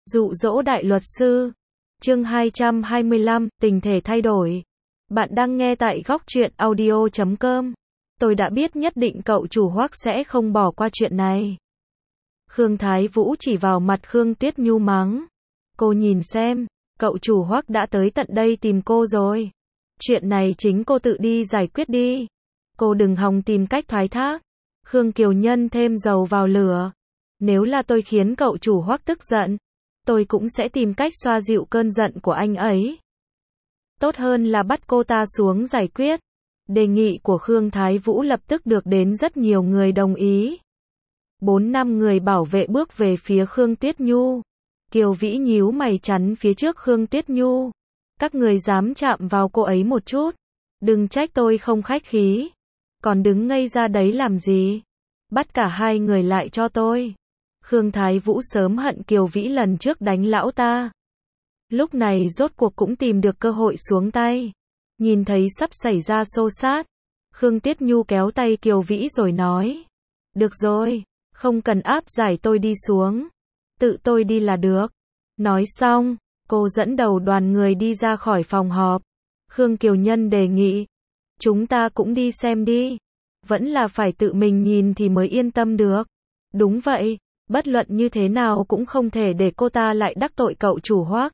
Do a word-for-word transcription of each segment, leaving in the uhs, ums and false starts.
Dụ dỗ đại luật sư. Chương hai trăm hai mươi lăm, tình thể thay đổi. Bạn đang nghe tại góc truyện audio chấm com. Tôi đã biết nhất định cậu chủ Hoắc sẽ không bỏ qua chuyện này. Khương Thái Vũ chỉ vào mặt Khương Tuyết Nhu mắng. Cô nhìn xem, cậu chủ Hoắc đã tới tận đây tìm cô rồi. Chuyện này chính cô tự đi giải quyết đi. Cô đừng hòng tìm cách thoái thác. Khương Kiều Nhân thêm dầu vào lửa. Nếu là tôi khiến cậu chủ Hoắc tức giận, tôi cũng sẽ tìm cách xoa dịu cơn giận của anh ấy. Tốt hơn là bắt cô ta xuống giải quyết. Đề nghị của Khương Thái Vũ lập tức được đến rất nhiều người đồng ý. Bốn năm người bảo vệ bước về phía Khương Tuyết Nhu. Kiều Vĩ nhíu mày chắn phía trước Khương Tuyết Nhu. Các người dám chạm vào cô ấy một chút. Đừng trách tôi không khách khí. Còn đứng ngây ra đấy làm gì? Bắt cả hai người lại cho tôi. Khương Thái Vũ sớm hận Kiều Vĩ lần trước đánh lão ta. Lúc này rốt cuộc cũng tìm được cơ hội xuống tay. Nhìn thấy sắp xảy ra xô xát, Khương Tuyết Nhu kéo tay Kiều Vĩ rồi nói. Được rồi, không cần áp giải tôi đi xuống. Tự tôi đi là được. Nói xong, cô dẫn đầu đoàn người đi ra khỏi phòng họp. Khương Kiều Nhân đề nghị. Chúng ta cũng đi xem đi. Vẫn là phải tự mình nhìn thì mới yên tâm được. Đúng vậy. Bất luận như thế nào cũng không thể để cô ta lại đắc tội cậu chủ Hoắc.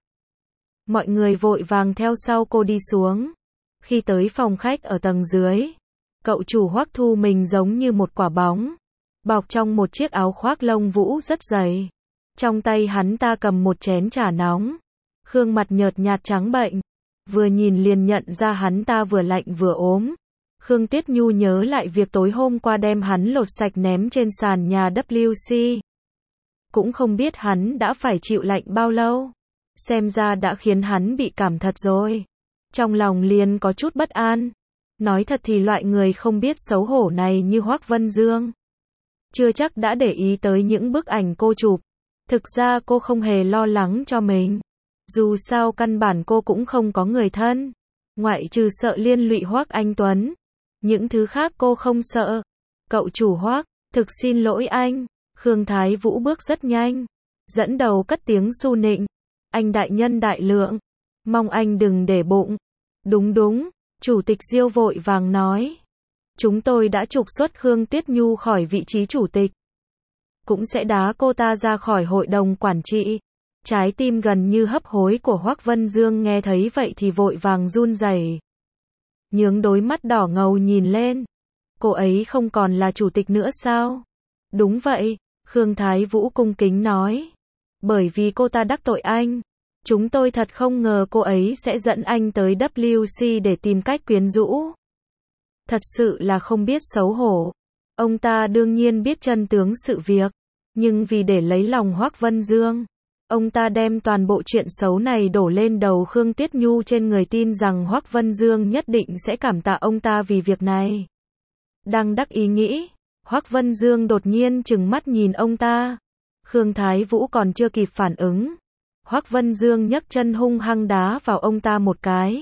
Mọi người vội vàng theo sau cô đi xuống. Khi tới phòng khách ở tầng dưới, cậu chủ Hoắc thu mình giống như một quả bóng, bọc trong một chiếc áo khoác lông vũ rất dày. Trong tay hắn ta cầm một chén trà nóng. Gương mặt nhợt nhạt trắng bệnh, vừa nhìn liền nhận ra hắn ta vừa lạnh vừa ốm. Khương Tuyết Nhu nhớ lại việc tối hôm qua đem hắn lột sạch ném trên sàn nhà W C. Cũng không biết hắn đã phải chịu lạnh bao lâu. Xem ra đã khiến hắn bị cảm thật rồi. Trong lòng liền có chút bất an. Nói thật thì loại người không biết xấu hổ này như Hoắc Vân Dương, chưa chắc đã để ý tới những bức ảnh cô chụp. Thực ra cô không hề lo lắng cho mình. Dù sao căn bản cô cũng không có người thân. Ngoại trừ sợ liên lụy Hoắc Anh Tuấn. Những thứ khác cô không sợ. Cậu chủ Hoắc, thực xin lỗi anh. Khương Thái Vũ bước rất nhanh, dẫn đầu cất tiếng su nịnh. Anh đại nhân đại lượng, mong anh đừng để bụng. Đúng đúng, Chủ tịch Diêu vội vàng nói. Chúng tôi đã trục xuất Khương Tuyết Nhu khỏi vị trí chủ tịch. Cũng sẽ đá cô ta ra khỏi hội đồng quản trị. Trái tim gần như hấp hối của Hoắc Vân Dương nghe thấy vậy thì vội vàng run rẩy. Nhướng đôi mắt đỏ ngầu nhìn lên. Cô ấy không còn là chủ tịch nữa sao? Đúng vậy. Khương Thái Vũ cung kính nói. Bởi vì cô ta đắc tội anh. Chúng tôi thật không ngờ cô ấy sẽ dẫn anh tới W C để tìm cách quyến rũ. Thật sự là không biết xấu hổ. Ông ta đương nhiên biết chân tướng sự việc. Nhưng vì để lấy lòng Hoắc Vân Dương, ông ta đem toàn bộ chuyện xấu này đổ lên đầu Khương Tuyết Nhu trên người, tin rằng Hoắc Vân Dương nhất định sẽ cảm tạ ông ta vì việc này. Đang đắc ý nghĩ, Hoắc Vân Dương đột nhiên trừng mắt nhìn ông ta. Khương Thái Vũ còn chưa kịp phản ứng. Hoắc Vân Dương nhấc chân hung hăng đá vào ông ta một cái.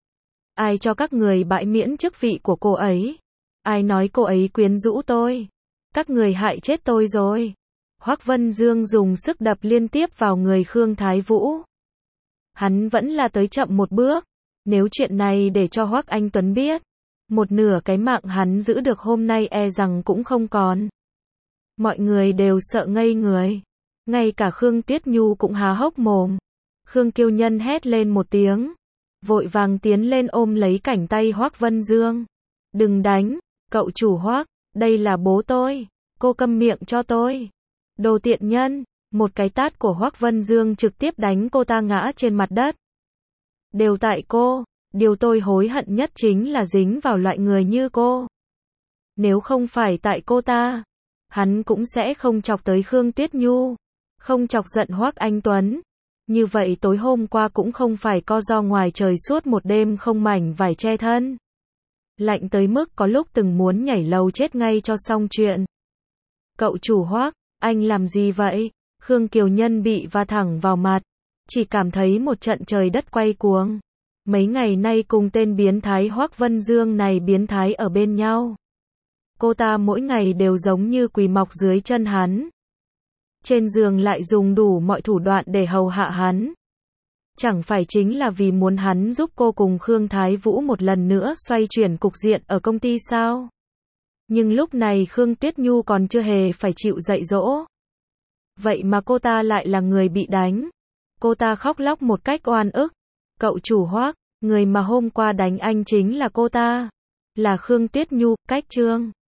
Ai cho các người bãi miễn chức vị của cô ấy? Ai nói cô ấy quyến rũ tôi? Các người hại chết tôi rồi. Hoắc Vân Dương dùng sức đập liên tiếp vào người Khương Thái Vũ. Hắn vẫn là tới chậm một bước. Nếu chuyện này để cho Hoắc Anh Tuấn biết, một nửa cái mạng hắn giữ được hôm nay e rằng cũng không còn. Mọi người đều sợ ngây người. Ngay cả Khương Tuyết Nhu cũng há hốc mồm. Khương Kiều Nhân hét lên một tiếng, vội vàng tiến lên ôm lấy cánh tay Hoắc Vân Dương. Đừng đánh, cậu chủ Hoắc, đây là bố tôi. Cô câm miệng cho tôi. Đồ tiện nhân. Một cái tát của Hoắc Vân Dương trực tiếp đánh cô ta ngã trên mặt đất. Đều tại cô. Điều tôi hối hận nhất chính là dính vào loại người như cô. Nếu không phải tại cô ta, hắn cũng sẽ không chọc tới Khương Tuyết Nhu, không chọc giận Hoắc Anh Tuấn. Như vậy tối hôm qua cũng không phải co ro ngoài trời suốt một đêm không mảnh vải che thân. Lạnh tới mức có lúc từng muốn nhảy lầu chết ngay cho xong chuyện. Cậu chủ Hoắc, anh làm gì vậy? Khương Kiều Nhân bị va thẳng vào mặt, chỉ cảm thấy một trận trời đất quay cuồng. Mấy ngày nay cùng tên biến thái Hoắc Vân Dương này biến thái ở bên nhau. Cô ta mỗi ngày đều giống như quỳ mọc dưới chân hắn. trên giường lại dùng đủ mọi thủ đoạn để hầu hạ hắn. Chẳng phải chính là vì muốn hắn giúp cô cùng Khương Thái Vũ một lần nữa xoay chuyển cục diện ở công ty sao? Nhưng lúc này Khương Tuyết Nhu còn chưa hề phải chịu dạy dỗ. Vậy mà cô ta lại là người bị đánh. Cô ta khóc lóc một cách oan ức. Cậu chủ Hoác, người mà hôm qua đánh anh chính là cô ta. Là Khương Tuyết Nhu, cách Trương.